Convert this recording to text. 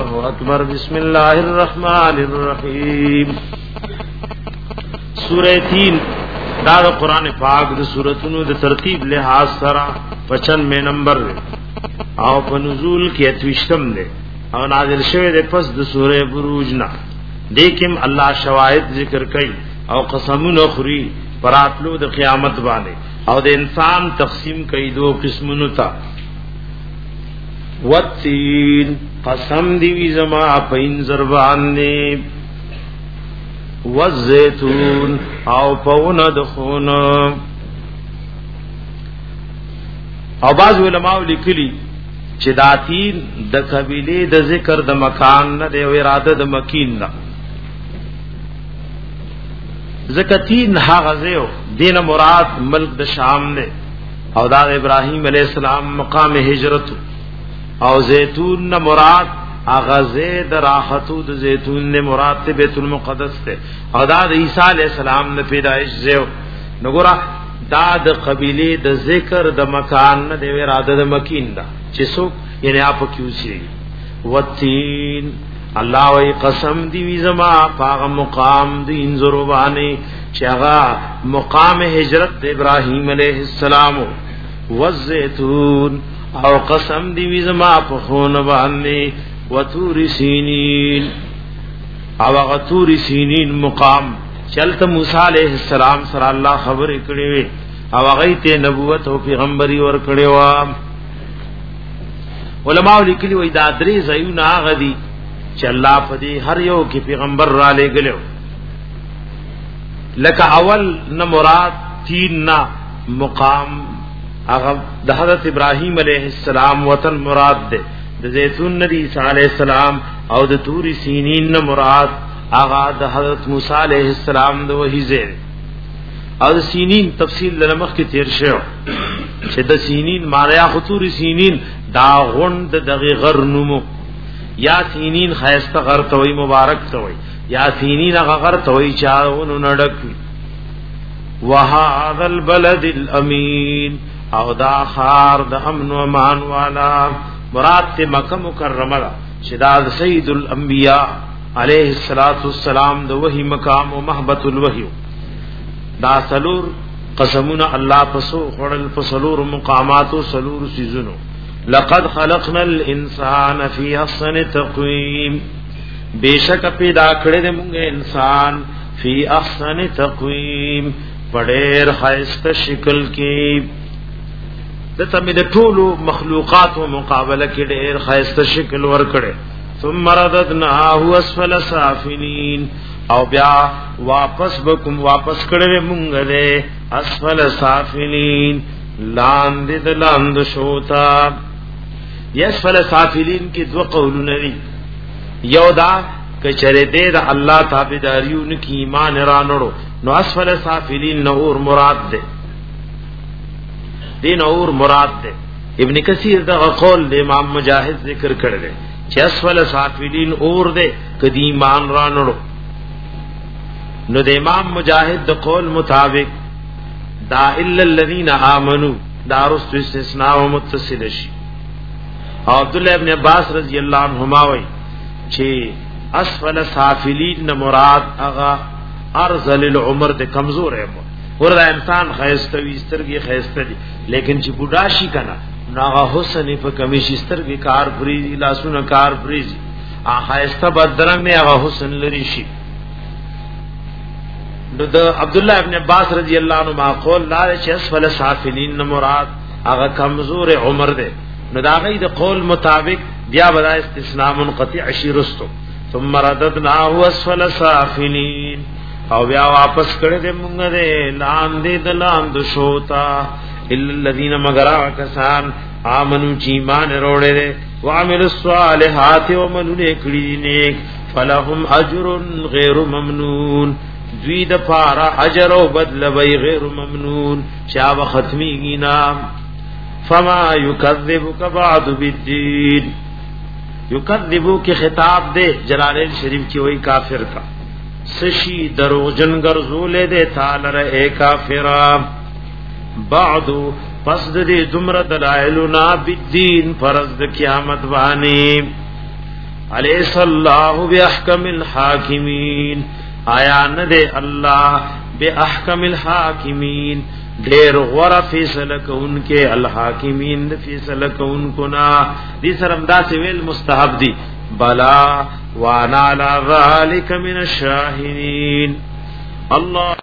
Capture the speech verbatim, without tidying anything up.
الله اکبر بسم الله الرحمن الرحیم سورہ تین دا قرآن پاک د سورتونو د ترتیب لحاظ سره پچانوے نمبر او په نزول کې اتوشتم ده او نازل شوه د پس د سورہ بروج نه دیکم الله شواهد ذکر کوي او قسمونه خوري پراتلو د قیامت باندې او د انسان تقسیم کوي دو قسمونو ته وتین قسم دی وی زما پین زربان نے والزیتون او پون دخون او بعض علماء لیکلی چې داتین د قبیله د ذکر د مکان نه د اراده د مکین نه زکتین هغه زیو دین مراد ملک د شام نه او دا ابراهیم علیہ السلام مقام هجرت او زیتون نه مراد اغازه د راحتو د زیتون نه مراد بیت المقدس ته او دا د عیسی علی السلام نه پیدایش زیو نګورا دا د قبیله د ذکر د مکان نه د اراده د مکین دا چې څوک یعنی اپ کیوسی وتین الله وی قسم دی وی زما پاغه مقام د انزرو باندې چې هغه مقام هجرت د ابراهیم علیه السلام والزیتون او قسم دی وی زما په خون باندې وتور سینین او هغه تور سینین مقام چلته موسی علیہ السلام سره الله خبر کړي وي او هغه ته نبوت او پیغمبري ور کړي وا علماء لیکلي وي دا درې زيونه غدي چې الله په دې هر یو کې پیغمبر را لګلو لکه اول نه مراد تین نا مقام هغه د حضرت ابراهیم علیہ السلام وطن مراد ده د زیتون نبی عیسی علیہ السلام او د تور سینین نه مراد هغه د حضرت موسی علیہ السلام د وحی زیر او د سینین تفصیل لمخ کې تیر شو چې د سینین ماریا خطور سینین دا غوند دغه غرنمو یا سینین خیسته غر توي مبارک توي یا سینین هغه غر توي چاونو نډک وهذا البلد الامین او دا خار د امن و امان والا مراد ته مکه مکرمه دا شداد سید الانبیاء علیہ الصلوۃ والسلام د وحی مقام او محبت الوحی دا سلور قسمنا الله پسو خړل پسلور مقامات او سلور سيزونو لقد خلقنا الانسان فی احسن تقویم بیشک پیدا کړی موږ انسان فی احسن تقویم پډیر خاصه شکل کې دته مې د ټولو مخلوقات او مقابله کې ډېر خاصه شکل ور کړي ثم رددناه اسفل سافلین او بیا واپس بکم واپس کړي مونږ له اسفل سافلین لاندې د لاند شوتا اسفل سافلین کې دوه قولونه دي یو دا کچره دې د الله تابعداریون کې ایمان رانړو نو اسفل سافلین نور مراد ده دین اور مراد ده ابن کثیر دا قول د امام مجاہد ذکر کړل چې اسفل سافلین اور ده کدی ایمان رانړو نو د امام مجاہد د قول مطابق دا الا الذين امنوا دارست استثناء او متصل شي او عبد الله ابن عباس رضی الله عنهما وای چې اسفل سافلین مراد هغه ارذل العمر د کمزور ہے وردا انسان خیسته وي سترګي خیسته دي لیکن چې بوډا شي کنه ناغه حسن په کمی شي سترګي کار فریزي لاسونه کار فریزي ا خیسته بدرنګ نه هغه حسن لري شي نو د عبد الله ابن عباس رضی الله عنه معقول لا چې اسفل سافلین مراد هغه کمزور عمر ده نو دا غي د قول مطابق بیا بدا استثناء منقطع شیرستو ثم رددناه اسفل سافلین او بیا واپس کړه دې مونږ دې لاندې د لاند شوتا الا الذين مگر کسان امنو چې ایمان وروړي وعمل الصالحات ومنو نیکړي نیک فلهم اجر غیر ممنون دوی د پارا اجر او بدل وی غیر ممنون شاب ختمی گینا فما یکذبک بعد بالدین یکذبو کی خطاب دے جلالین شریف کی وہی کافر کا سشی دروغجن گرزولے دے تالر اے کافرہ بعدو پس دے دمر دلائلنا بالدین فرض د قیامت وانی الیس الله باحکم الحاکمین آیا نه دی الله باحکم الحاکمین ډیر غره فیصله کوونکې الحاکمین فیصله کوونکو نا دې سره امداسې ویل مستحب دي بلا وانا علی ذلک من الشاهدین الله